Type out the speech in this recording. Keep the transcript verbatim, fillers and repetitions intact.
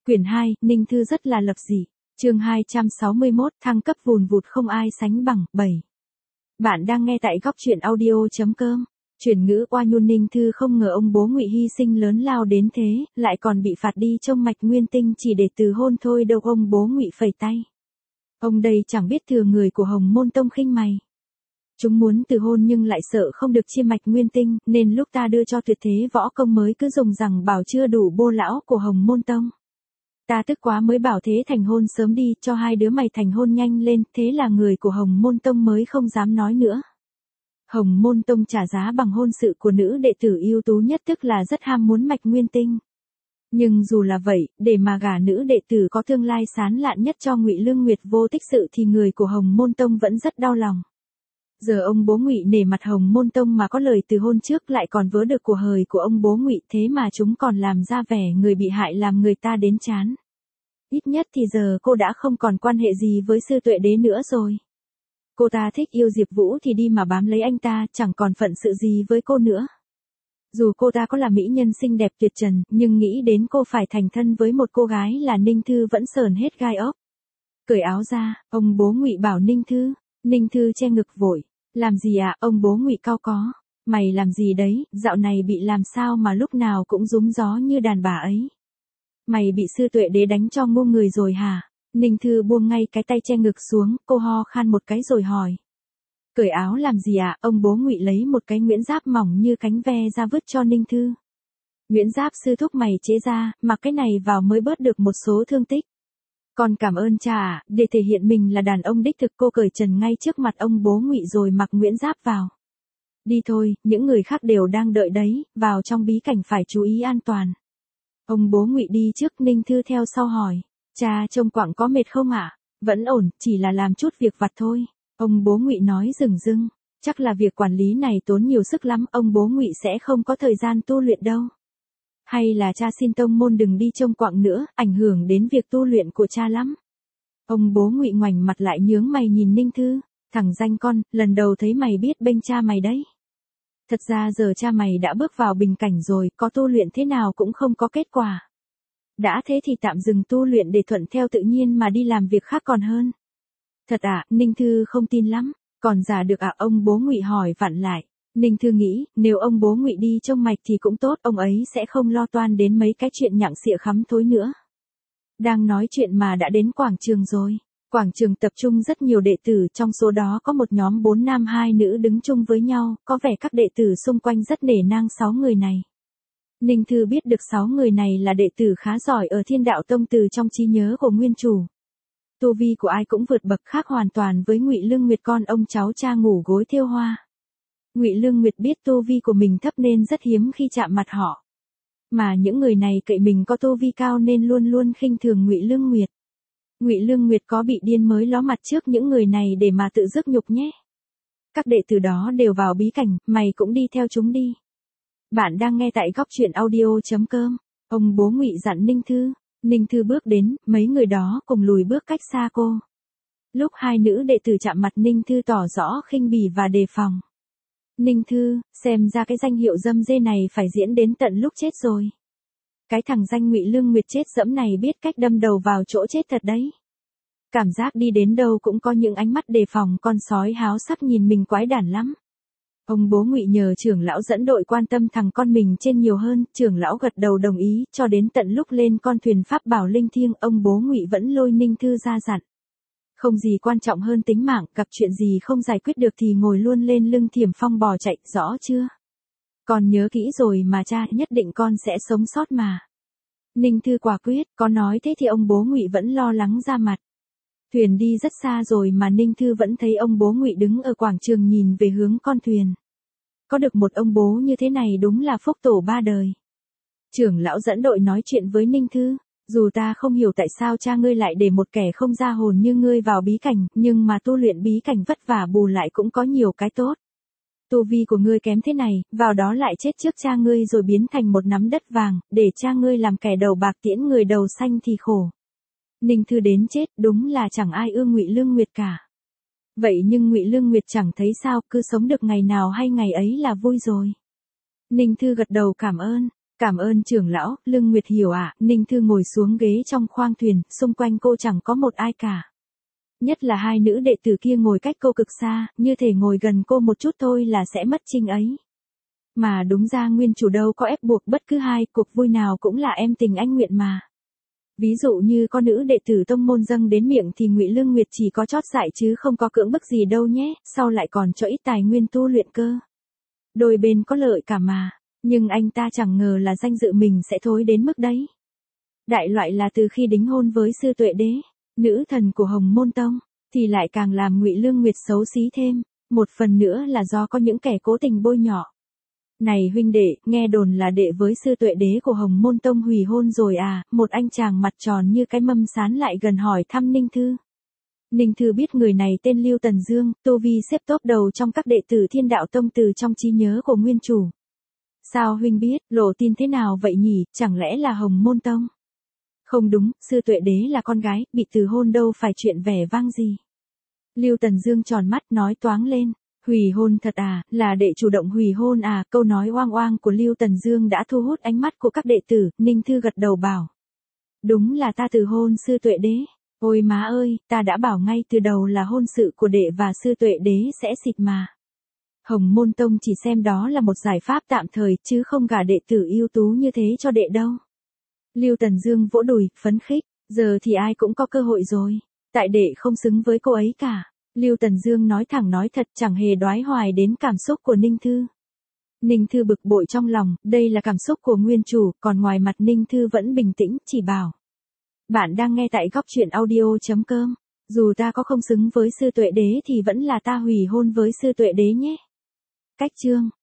Quyển hai, Ninh Thư rất là lập dị. Chương hai trăm sáu mươi mốt, thăng cấp vùn vụt không ai sánh bằng. bảy. Bạn đang nghe tại góc truyện audio chấm com. Chuyển ngữ oa nhu. Ninh Thư không ngờ ông bố Ngụy hy sinh lớn lao đến thế, lại còn bị phạt đi trông mạch nguyên tinh chỉ để từ hôn thôi đâu. Ông bố Ngụy phẩy tay. Ông đây chẳng biết thừa người của Hồng Môn Tông khinh mày. Chúng muốn từ hôn nhưng lại sợ không được chia mạch nguyên tinh, nên lúc ta đưa cho tuyệt thế võ công mới cứ dùng rằng bảo chưa đủ bô lão của Hồng Môn Tông. Ta tức quá mới bảo thế thành hôn sớm đi, cho hai đứa mày thành hôn nhanh lên, thế là người của Hồng Môn Tông mới không dám nói nữa. Hồng Môn Tông trả giá bằng hôn sự của nữ đệ tử ưu tú nhất, tức là rất ham muốn mạch nguyên tinh. Nhưng dù là vậy, để mà gả nữ đệ tử có tương lai sáng lạn nhất cho Ngụy Lương Nguyệt vô tích sự thì người của Hồng Môn Tông vẫn rất đau lòng. Giờ ông bố Ngụy nể mặt Hồng Môn Tông mà có lời từ hôn trước, lại còn vớ được của hời của ông bố Ngụy, thế mà chúng còn làm ra vẻ người bị hại làm người ta đến chán. Ít nhất thì giờ cô đã không còn quan hệ gì với Sư Tuệ Đế nữa rồi. Cô ta thích yêu Diệp Vũ thì đi mà bám lấy anh ta, chẳng còn phận sự gì với cô nữa. Dù cô ta có là mỹ nhân xinh đẹp tuyệt trần, nhưng nghĩ đến cô phải thành thân với một cô gái là Ninh Thư vẫn sờn hết gai ốc. Cởi áo ra, ông bố Ngụy bảo Ninh Thư. Ninh Thư che ngực vội. Làm gì ạ? À? Ông bố Ngụy cau có. Mày làm gì đấy, dạo này bị làm sao mà lúc nào cũng rúm gió như đàn bà ấy. Mày bị Sư Tuệ Đế đánh cho ngu người rồi hả? Ninh Thư buông ngay cái tay che ngực xuống, cô ho khan một cái rồi hỏi. Cởi áo làm gì ạ? À? Ông bố Ngụy lấy một cái nguyễn giáp mỏng như cánh ve ra vứt cho Ninh Thư. Nguyễn giáp sư thúc mày chế ra, mặc cái này vào mới bớt được một số thương tích. Con cảm ơn cha ạ, để thể hiện mình là đàn ông đích thực, cô cởi trần ngay trước mặt ông bố Ngụy rồi mặc nguyễn giáp vào. Đi thôi, những người khác đều đang đợi đấy, vào trong bí cảnh phải chú ý an toàn. Ông bố Ngụy đi trước, Ninh Thư theo sau hỏi. Cha trông quặng có mệt không ạ? À? Vẫn ổn, chỉ là làm chút việc vặt thôi. Ông bố Ngụy nói dửng dưng. Chắc là việc quản lý này tốn nhiều sức lắm, ông bố Ngụy sẽ không có thời gian tu luyện đâu. Hay là cha xin tông môn đừng đi trông quặng nữa, ảnh hưởng đến việc tu luyện của cha lắm. Ông bố Ngụy ngoảnh mặt lại nhướng mày nhìn Ninh Thư. Thằng danh con, lần đầu thấy mày biết bênh cha mày đấy. Thật ra giờ cha mày đã bước vào bình cảnh rồi, có tu luyện thế nào cũng không có kết quả. Đã thế thì tạm dừng tu luyện để thuận theo tự nhiên mà đi làm việc khác còn hơn. Thật ạ? À? Ninh Thư không tin lắm. Còn giả được ạ? À? Ông bố Ngụy hỏi vặn lại. Ninh Thư nghĩ, nếu ông bố Ngụy đi trông mạch thì cũng tốt, ông ấy sẽ không lo toan đến mấy cái chuyện nhặng xịa khắm thối nữa. Đang nói chuyện mà đã đến quảng trường rồi. Quảng trường tập trung rất nhiều đệ tử, trong số đó có một nhóm bốn nam hai nữ đứng chung với nhau, có vẻ các đệ tử xung quanh rất nể nang sáu người này. Ninh Thư biết được sáu người này là đệ tử khá giỏi ở Thiên Đạo Tông từ trong trí nhớ của nguyên chủ. Tu vi của ai cũng vượt bậc, khác hoàn toàn với Ngụy Lương Nguyệt con ông cháu cha ngủ gối thêu hoa. Ngụy Lương Nguyệt biết tu vi của mình thấp nên rất hiếm khi chạm mặt họ. Mà những người này cậy mình có tu vi cao nên luôn luôn khinh thường Ngụy Lương Nguyệt. Ngụy Lương Nguyệt có bị điên mới ló mặt trước những người này để mà tự rước nhục nhé. Các đệ tử đó đều vào bí cảnh, mày cũng đi theo chúng đi. Bạn đang nghe tại góc truyện audio chấm com. Ông bố Ngụy dặn Ninh Thư. Ninh Thư bước đến, mấy người đó cùng lùi bước cách xa cô. Lúc hai nữ đệ tử chạm mặt, Ninh Thư tỏ rõ khinh bỉ và đề phòng. Ninh Thư, xem ra cái danh hiệu dâm dê này phải diễn đến tận lúc chết rồi. Cái thằng danh Ngụy Lương Nguyệt chết dẫm này biết cách đâm đầu vào chỗ chết thật đấy. Cảm giác đi đến đâu cũng có những ánh mắt đề phòng, con sói háo sắc nhìn mình quái đản lắm. Ông bố Ngụy nhờ trưởng lão dẫn đội quan tâm thằng con mình trên nhiều hơn, trưởng lão gật đầu đồng ý, cho đến tận lúc lên con thuyền pháp bảo linh thiêng, ông bố Ngụy vẫn lôi Ninh Thư ra dặn. Không gì quan trọng hơn tính mạng, gặp chuyện gì không giải quyết được thì ngồi luôn lên lưng Thiểm Phong bò chạy, rõ chưa? Con nhớ kỹ rồi mà cha, nhất định con sẽ sống sót mà. Ninh Thư quả quyết, có nói thế thì ông bố Ngụy vẫn lo lắng ra mặt. Thuyền đi rất xa rồi mà Ninh Thư vẫn thấy ông bố Ngụy đứng ở quảng trường nhìn về hướng con thuyền. Có được một ông bố như thế này đúng là phúc tổ ba đời. Trưởng lão dẫn đội nói chuyện với Ninh Thư. Dù ta không hiểu tại sao cha ngươi lại để một kẻ không ra hồn như ngươi vào bí cảnh, nhưng mà tu luyện bí cảnh vất vả bù lại cũng có nhiều cái tốt. Tu vi của ngươi kém thế này, vào đó lại chết trước cha ngươi rồi biến thành một nắm đất vàng, để cha ngươi làm kẻ đầu bạc tiễn người đầu xanh thì khổ. Ninh Thư đến chết, đúng là chẳng ai ưa Ngụy Lương Nguyệt cả. Vậy nhưng Ngụy Lương Nguyệt chẳng thấy sao, cứ sống được ngày nào hay ngày ấy là vui rồi. Ninh Thư gật đầu cảm ơn. Cảm ơn trưởng lão, Lương Nguyệt hiểu ạ. Ninh Thư ngồi xuống ghế trong khoang thuyền, xung quanh cô chẳng có một ai cả. Nhất là hai nữ đệ tử kia ngồi cách cô cực xa, như thể ngồi gần cô một chút thôi là sẽ mất trinh ấy. Mà đúng ra nguyên chủ đâu có ép buộc bất cứ hai, cuộc vui nào cũng là em tình anh nguyện mà. Ví dụ như con nữ đệ tử tông môn dâng đến miệng thì Ngụy Lương Nguyệt chỉ có chót dại chứ không có cưỡng bức gì đâu nhé, sau lại còn cho ít tài nguyên tu luyện cơ. Đôi bên có lợi cả mà, nhưng anh ta chẳng ngờ là danh dự mình sẽ thối đến mức đấy. Đại loại là từ khi đính hôn với Sư Tuệ Đế, nữ thần của Hồng Môn Tông, thì lại càng làm Ngụy Lương Nguyệt xấu xí thêm, một phần nữa là do có những kẻ cố tình bôi nhọ. Này huynh đệ, nghe đồn là đệ với Sư Tuệ Đế của Hồng Môn Tông hủy hôn rồi à, một anh chàng mặt tròn như cái mâm sán lại gần hỏi thăm Ninh Thư. Ninh Thư biết người này tên Lưu Tần Dương, tu vi xếp top đầu trong các đệ tử Thiên Đạo Tông từ trong trí nhớ của nguyên chủ. Sao huynh biết, lộ tin thế nào vậy nhỉ, chẳng lẽ là Hồng Môn Tông? Không đúng, Sư Tuệ Đế là con gái, bị từ hôn đâu phải chuyện vẻ vang gì. Lưu Tần Dương tròn mắt nói toáng lên. Hủy hôn thật à, là đệ chủ động hủy hôn à, câu nói oang oang của Lưu Tần Dương đã thu hút ánh mắt của các đệ tử, Ninh Thư gật đầu bảo. Đúng là ta từ hôn Sư Tuệ Đế, ôi má ơi, ta đã bảo ngay từ đầu là hôn sự của đệ và Sư Tuệ Đế sẽ xịt mà. Hồng Môn Tông chỉ xem đó là một giải pháp tạm thời chứ không gả đệ tử ưu tú như thế cho đệ đâu. Lưu Tần Dương vỗ đùi, phấn khích, giờ thì ai cũng có cơ hội rồi, tại đệ không xứng với cô ấy cả. Lưu Tần Dương nói thẳng nói thật chẳng hề đoái hoài đến cảm xúc của Ninh Thư. Ninh Thư bực bội trong lòng, đây là cảm xúc của nguyên chủ, còn ngoài mặt Ninh Thư vẫn bình tĩnh, chỉ bảo. Bạn đang nghe tại góc truyện audio chấm com. Dù ta có không xứng với Sư Tuệ Đế thì vẫn là ta hủy hôn với Sư Tuệ Đế nhé. Cách chương